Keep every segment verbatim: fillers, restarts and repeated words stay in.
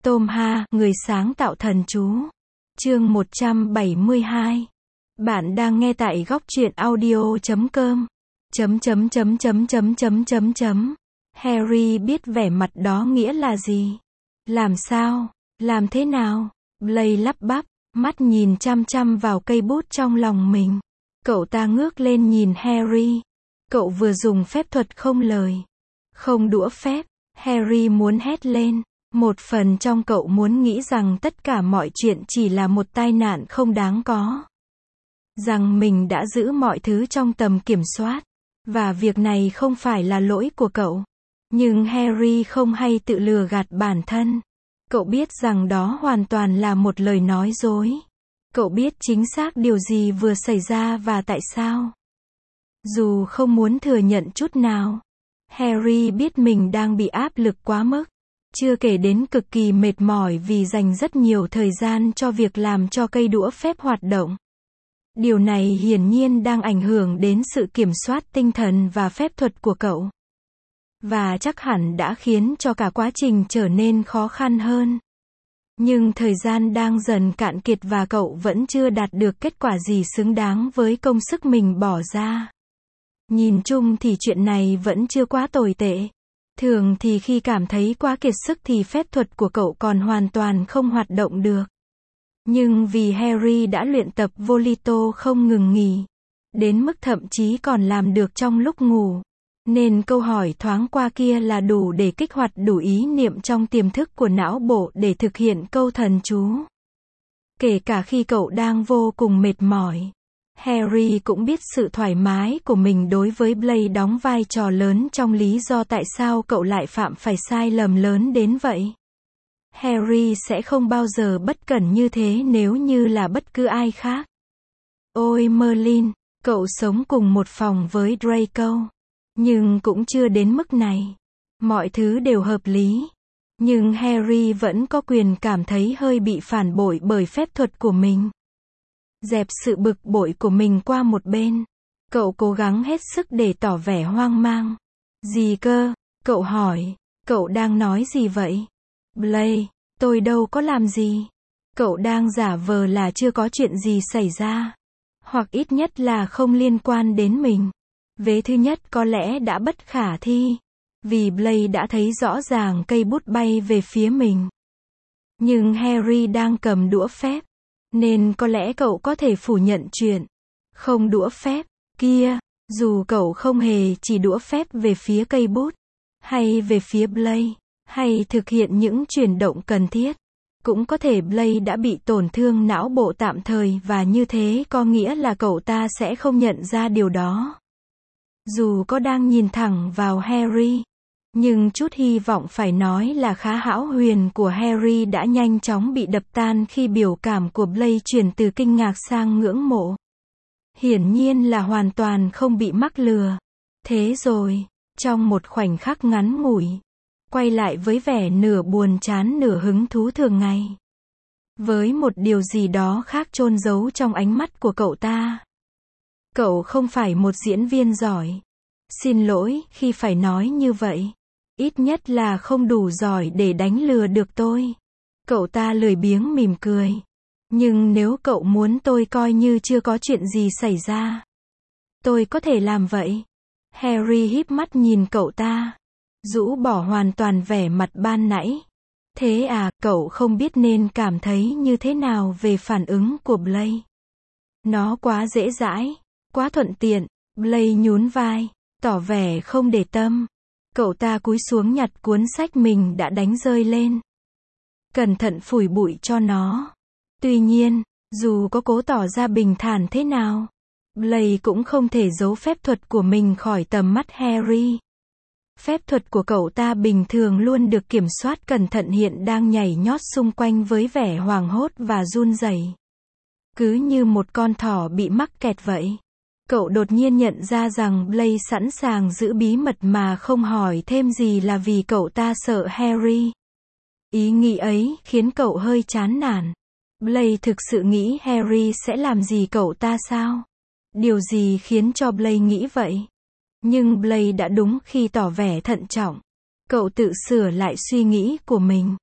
Tom Ha, người sáng tạo thần chú. Chương một trăm bảy mươi hai. Bạn đang nghe tại góc truyện audio chấm com. Chấm chấm chấm chấm chấm chấm chấm chấm. Harry biết vẻ mặt đó nghĩa là gì. Làm sao? Làm thế nào? Blaise lắp bắp, mắt nhìn chăm chăm vào cây bút trong lòng mình. Cậu ta ngước lên nhìn Harry. Cậu vừa dùng phép thuật không lời. Không đũa phép. Harry muốn hét lên. Một phần trong cậu muốn nghĩ rằng tất cả mọi chuyện chỉ là một tai nạn không đáng có. Rằng mình đã giữ mọi thứ trong tầm kiểm soát. Và việc này không phải là lỗi của cậu. Nhưng Harry không hay tự lừa gạt bản thân. Cậu biết rằng đó hoàn toàn là một lời nói dối. Cậu biết chính xác điều gì vừa xảy ra và tại sao. Dù không muốn thừa nhận chút nào. Harry biết mình đang bị áp lực quá mức. Chưa kể đến cực kỳ mệt mỏi vì dành rất nhiều thời gian cho việc làm cho cây đũa phép hoạt động. Điều này hiển nhiên đang ảnh hưởng đến sự kiểm soát tinh thần và phép thuật của cậu. Và chắc hẳn đã khiến cho cả quá trình trở nên khó khăn hơn. Nhưng thời gian đang dần cạn kiệt và cậu vẫn chưa đạt được kết quả gì xứng đáng với công sức mình bỏ ra. Nhìn chung thì chuyện này vẫn chưa quá tồi tệ. Thường thì khi cảm thấy quá kiệt sức thì phép thuật của cậu còn hoàn toàn không hoạt động được. Nhưng vì Harry đã luyện tập Volito không ngừng nghỉ, đến mức thậm chí còn làm được trong lúc ngủ, nên câu hỏi thoáng qua kia là đủ để kích hoạt đủ ý niệm trong tiềm thức của não bộ để thực hiện câu thần chú. Kể cả khi cậu đang vô cùng mệt mỏi, Harry cũng biết sự thoải mái của mình đối với Blaise đóng vai trò lớn trong lý do tại sao cậu lại phạm phải sai lầm lớn đến vậy. Harry sẽ không bao giờ bất cẩn như thế nếu như là bất cứ ai khác. Ôi Merlin, cậu sống cùng một phòng với Draco. Nhưng cũng chưa đến mức này. Mọi thứ đều hợp lý. Nhưng Harry vẫn có quyền cảm thấy hơi bị phản bội bởi phép thuật của mình. Dẹp sự bực bội của mình qua một bên. Cậu cố gắng hết sức để tỏ vẻ hoang mang. Gì cơ? Cậu hỏi. Cậu đang nói gì vậy? Blaise, tôi đâu có làm gì. Cậu đang giả vờ là chưa có chuyện gì xảy ra. Hoặc ít nhất là không liên quan đến mình. Vế thứ nhất có lẽ đã bất khả thi. Vì Blaise đã thấy rõ ràng cây bút bay về phía mình. Nhưng Harry đang cầm đũa phép. Nên có lẽ cậu có thể phủ nhận chuyện không đũa phép kia. Dù cậu không hề chỉ đũa phép về phía cây bút. Hay về phía Blaise. Hay thực hiện những chuyển động cần thiết. Cũng có thể Blaise đã bị tổn thương não bộ tạm thời và như thế có nghĩa là cậu ta sẽ không nhận ra điều đó. Dù có đang nhìn thẳng vào Harry. Nhưng chút hy vọng phải nói là khá hão huyền của Harry đã nhanh chóng bị đập tan khi biểu cảm của Blaise chuyển từ kinh ngạc sang ngưỡng mộ. Hiển nhiên là hoàn toàn không bị mắc lừa. Thế rồi, trong một khoảnh khắc ngắn ngủi, quay lại với vẻ nửa buồn chán nửa hứng thú thường ngày. Với một điều gì đó khác chôn giấu trong ánh mắt của cậu ta. Cậu không phải một diễn viên giỏi. Xin lỗi khi phải nói như vậy. Ít nhất là không đủ giỏi để đánh lừa được tôi. Cậu ta lười biếng mỉm cười. Nhưng nếu cậu muốn tôi coi như chưa có chuyện gì xảy ra, tôi có thể làm vậy. Harry híp mắt nhìn cậu ta. Rũ bỏ hoàn toàn vẻ mặt ban nãy. Thế à, cậu không biết nên cảm thấy như thế nào về phản ứng của Blaise. Nó quá dễ dãi, quá thuận tiện. Blaise nhún vai, tỏ vẻ không để tâm. Cậu ta cúi xuống nhặt cuốn sách mình đã đánh rơi lên. Cẩn thận phủi bụi cho nó. Tuy nhiên, dù có cố tỏ ra bình thản thế nào, Blaise cũng không thể giấu phép thuật của mình khỏi tầm mắt Harry. Phép thuật của cậu ta bình thường luôn được kiểm soát cẩn thận hiện đang nhảy nhót xung quanh với vẻ hoảng hốt và run rẩy. Cứ như một con thỏ bị mắc kẹt vậy. Cậu đột nhiên nhận ra rằng Blaise sẵn sàng giữ bí mật mà không hỏi thêm gì là vì cậu ta sợ Harry. Ý nghĩ ấy khiến cậu hơi chán nản. Blaise thực sự nghĩ Harry sẽ làm gì cậu ta sao? Điều gì khiến cho Blaise nghĩ vậy? Nhưng Blaise đã đúng khi tỏ vẻ thận trọng. Cậu tự sửa lại suy nghĩ của mình.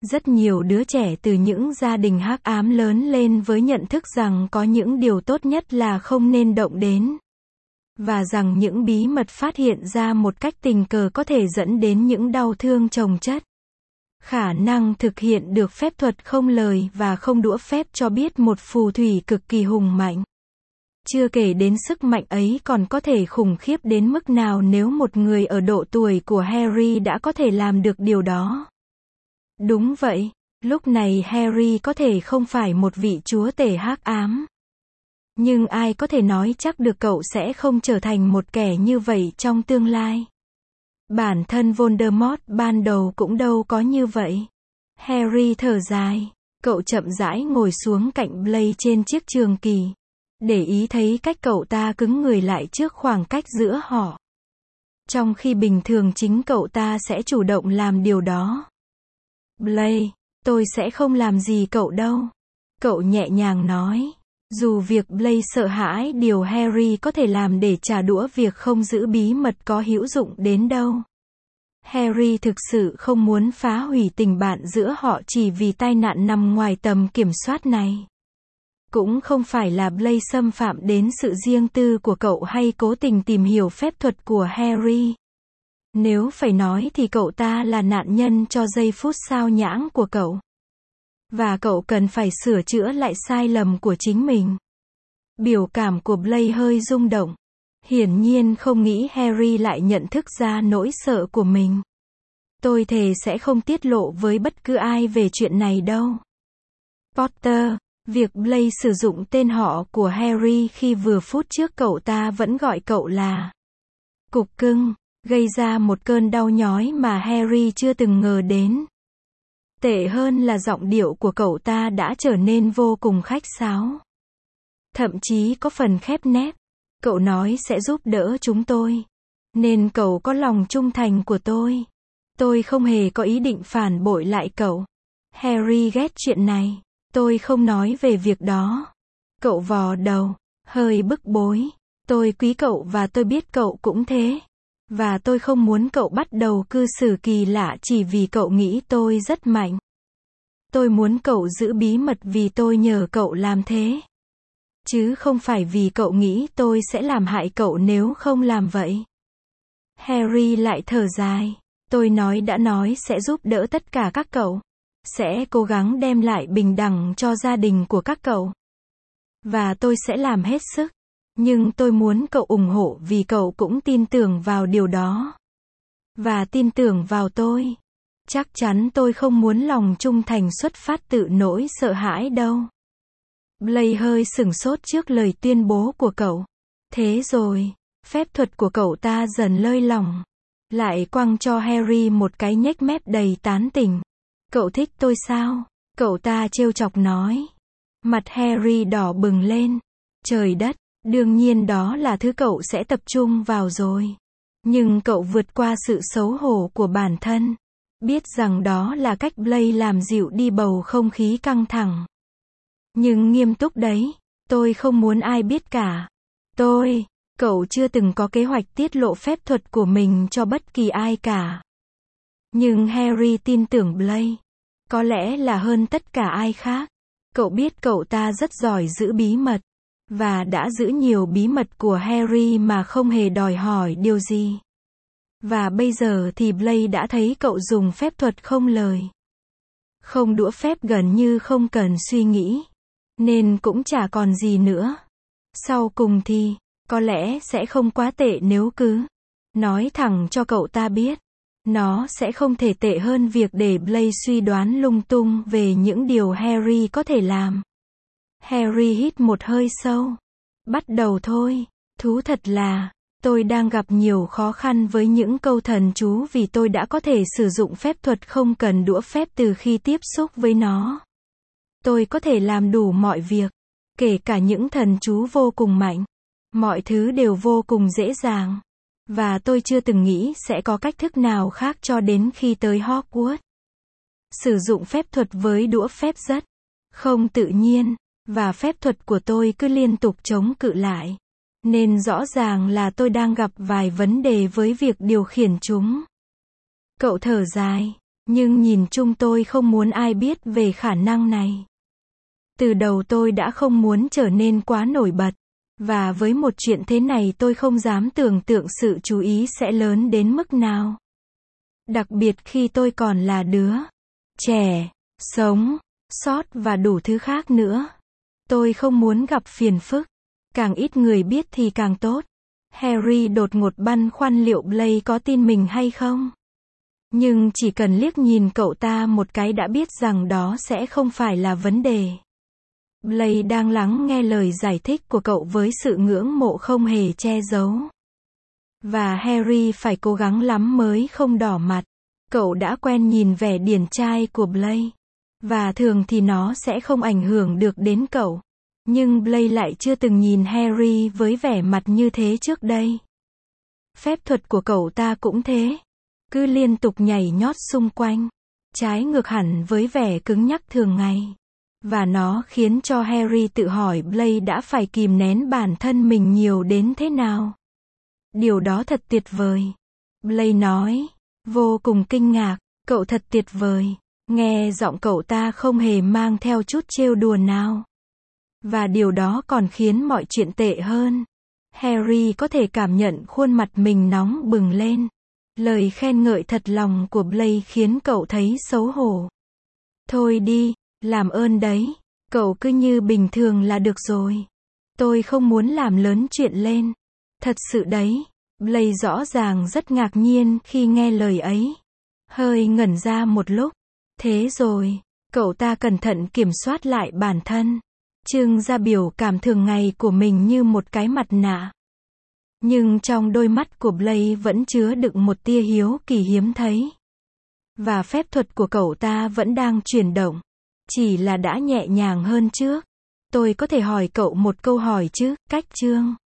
Rất nhiều đứa trẻ từ những gia đình hắc ám lớn lên với nhận thức rằng có những điều tốt nhất là không nên động đến. Và rằng những bí mật phát hiện ra một cách tình cờ có thể dẫn đến những đau thương chồng chất. Khả năng thực hiện được phép thuật không lời và không đũa phép cho biết một phù thủy cực kỳ hùng mạnh. Chưa kể đến sức mạnh ấy còn có thể khủng khiếp đến mức nào nếu một người ở độ tuổi của Harry đã có thể làm được điều đó. Đúng vậy, lúc này Harry có thể không phải một vị chúa tể hắc ám. Nhưng ai có thể nói chắc được cậu sẽ không trở thành một kẻ như vậy trong tương lai. Bản thân Voldemort ban đầu cũng đâu có như vậy. Harry thở dài. Cậu chậm rãi ngồi xuống cạnh Blaise trên chiếc trường kỳ. Để ý thấy cách cậu ta cứng người lại trước khoảng cách giữa họ. Trong khi bình thường chính cậu ta sẽ chủ động làm điều đó. Blaise, tôi sẽ không làm gì cậu đâu. Cậu nhẹ nhàng nói. Dù việc Blaise sợ hãi điều Harry có thể làm để trả đũa việc không giữ bí mật có hữu dụng đến đâu. Harry thực sự không muốn phá hủy tình bạn giữa họ chỉ vì tai nạn nằm ngoài tầm kiểm soát này. Cũng không phải là Blaise xâm phạm đến sự riêng tư của cậu hay cố tình tìm hiểu phép thuật của Harry. Nếu phải nói thì cậu ta là nạn nhân cho giây phút sao nhãng của cậu. Và cậu cần phải sửa chữa lại sai lầm của chính mình. Biểu cảm của Blaise hơi rung động. Hiển nhiên không nghĩ Harry lại nhận thức ra nỗi sợ của mình. Tôi thề sẽ không tiết lộ với bất cứ ai về chuyện này đâu. Potter, việc Blaise sử dụng tên họ của Harry khi vừa phút trước cậu ta vẫn gọi cậu là Cục Cưng, gây ra một cơn đau nhói mà Harry chưa từng ngờ đến. Tệ hơn là giọng điệu của cậu ta đã trở nên vô cùng khách sáo. Thậm chí có phần khép nép. Cậu nói sẽ giúp đỡ chúng tôi. Nên cậu có lòng trung thành của tôi. Tôi không hề có ý định phản bội lại cậu. Harry ghét chuyện này. Tôi không nói về việc đó. Cậu vò đầu, hơi bức bối. Tôi quý cậu và tôi biết cậu cũng thế. Và tôi không muốn cậu bắt đầu cư xử kỳ lạ chỉ vì cậu nghĩ tôi rất mạnh. Tôi muốn cậu giữ bí mật vì tôi nhờ cậu làm thế. Chứ không phải vì cậu nghĩ tôi sẽ làm hại cậu nếu không làm vậy. Harry lại thở dài. Tôi nói đã nói sẽ giúp đỡ tất cả các cậu. Sẽ cố gắng đem lại bình đẳng cho gia đình của các cậu. Và tôi sẽ làm hết sức. Nhưng tôi muốn cậu ủng hộ vì cậu cũng tin tưởng vào điều đó. Và tin tưởng vào tôi. Chắc chắn tôi không muốn lòng trung thành xuất phát từ nỗi sợ hãi đâu. Blaise hơi sửng sốt trước lời tuyên bố của cậu. Thế rồi, phép thuật của cậu ta dần lơi lỏng. Lại quăng cho Harry một cái nhếch mép đầy tán tỉnh. Cậu thích tôi sao? Cậu ta trêu chọc nói. Mặt Harry đỏ bừng lên. Trời đất, đương nhiên đó là thứ cậu sẽ tập trung vào rồi. Nhưng cậu vượt qua sự xấu hổ của bản thân. Biết rằng đó là cách Blaise làm dịu đi bầu không khí căng thẳng. Nhưng nghiêm túc đấy, tôi không muốn ai biết cả. Tôi, cậu chưa từng có kế hoạch tiết lộ phép thuật của mình cho bất kỳ ai cả. Nhưng Harry tin tưởng Blaise. Có lẽ là hơn tất cả ai khác. Cậu biết cậu ta rất giỏi giữ bí mật. Và đã giữ nhiều bí mật của Harry mà không hề đòi hỏi điều gì. Và bây giờ thì Blaise đã thấy cậu dùng phép thuật không lời. Không đũa phép gần như không cần suy nghĩ. Nên cũng chả còn gì nữa. Sau cùng thì, có lẽ sẽ không quá tệ nếu cứ nói thẳng cho cậu ta biết. Nó sẽ không thể tệ hơn việc để Blaise suy đoán lung tung về những điều Harry có thể làm. Harry hít một hơi sâu. Bắt đầu thôi. Thú thật là, tôi đang gặp nhiều khó khăn với những câu thần chú vì tôi đã có thể sử dụng phép thuật không cần đũa phép từ khi tiếp xúc với nó. Tôi có thể làm đủ mọi việc, kể cả những thần chú vô cùng mạnh. Mọi thứ đều vô cùng dễ dàng. Và tôi chưa từng nghĩ sẽ có cách thức nào khác cho đến khi tới Hogwarts. Sử dụng phép thuật với đũa phép rất không tự nhiên, và phép thuật của tôi cứ liên tục chống cự lại. Nên rõ ràng là tôi đang gặp vài vấn đề với việc điều khiển chúng. Cậu thở dài. Nhưng nhìn chung tôi không muốn ai biết về khả năng này. Từ đầu tôi đã không muốn trở nên quá nổi bật. Và với một chuyện thế này tôi không dám tưởng tượng sự chú ý sẽ lớn đến mức nào. Đặc biệt khi tôi còn là đứa trẻ, sống, sót và đủ thứ khác nữa. Tôi không muốn gặp phiền phức. Càng ít người biết thì càng tốt. Harry đột ngột băn khoăn liệu Blaise có tin mình hay không. Nhưng chỉ cần liếc nhìn cậu ta một cái đã biết rằng đó sẽ không phải là vấn đề. Blaise đang lắng nghe lời giải thích của cậu với sự ngưỡng mộ không hề che giấu. Và Harry phải cố gắng lắm mới không đỏ mặt. Cậu đã quen nhìn vẻ điển trai của Blaise. Và thường thì nó sẽ không ảnh hưởng được đến cậu. Nhưng Blaise lại chưa từng nhìn Harry với vẻ mặt như thế trước đây. Phép thuật của cậu ta cũng thế. Cứ liên tục nhảy nhót xung quanh. Trái ngược hẳn với vẻ cứng nhắc thường ngày. Và nó khiến cho Harry tự hỏi Blaise đã phải kìm nén bản thân mình nhiều đến thế nào. Điều đó thật tuyệt vời. Blaise nói. Vô cùng kinh ngạc. Cậu thật tuyệt vời. Nghe giọng cậu ta không hề mang theo chút trêu đùa nào. Và điều đó còn khiến mọi chuyện tệ hơn. Harry có thể cảm nhận khuôn mặt mình nóng bừng lên. Lời khen ngợi thật lòng của Blaise khiến cậu thấy xấu hổ. Thôi đi, làm ơn đấy. Cậu cứ như bình thường là được rồi. Tôi không muốn làm lớn chuyện lên. Thật sự đấy. Blaise rõ ràng rất ngạc nhiên khi nghe lời ấy. Hơi ngẩn ra một lúc. Thế rồi, cậu ta cẩn thận kiểm soát lại bản thân. Trưng ra biểu cảm thường ngày của mình như một cái mặt nạ. Nhưng trong đôi mắt của Blaise vẫn chứa đựng một tia hiếu kỳ hiếm thấy. Và phép thuật của cậu ta vẫn đang chuyển động. Chỉ là đã nhẹ nhàng hơn trước. Tôi có thể hỏi cậu một câu hỏi chứ, Cách Trương?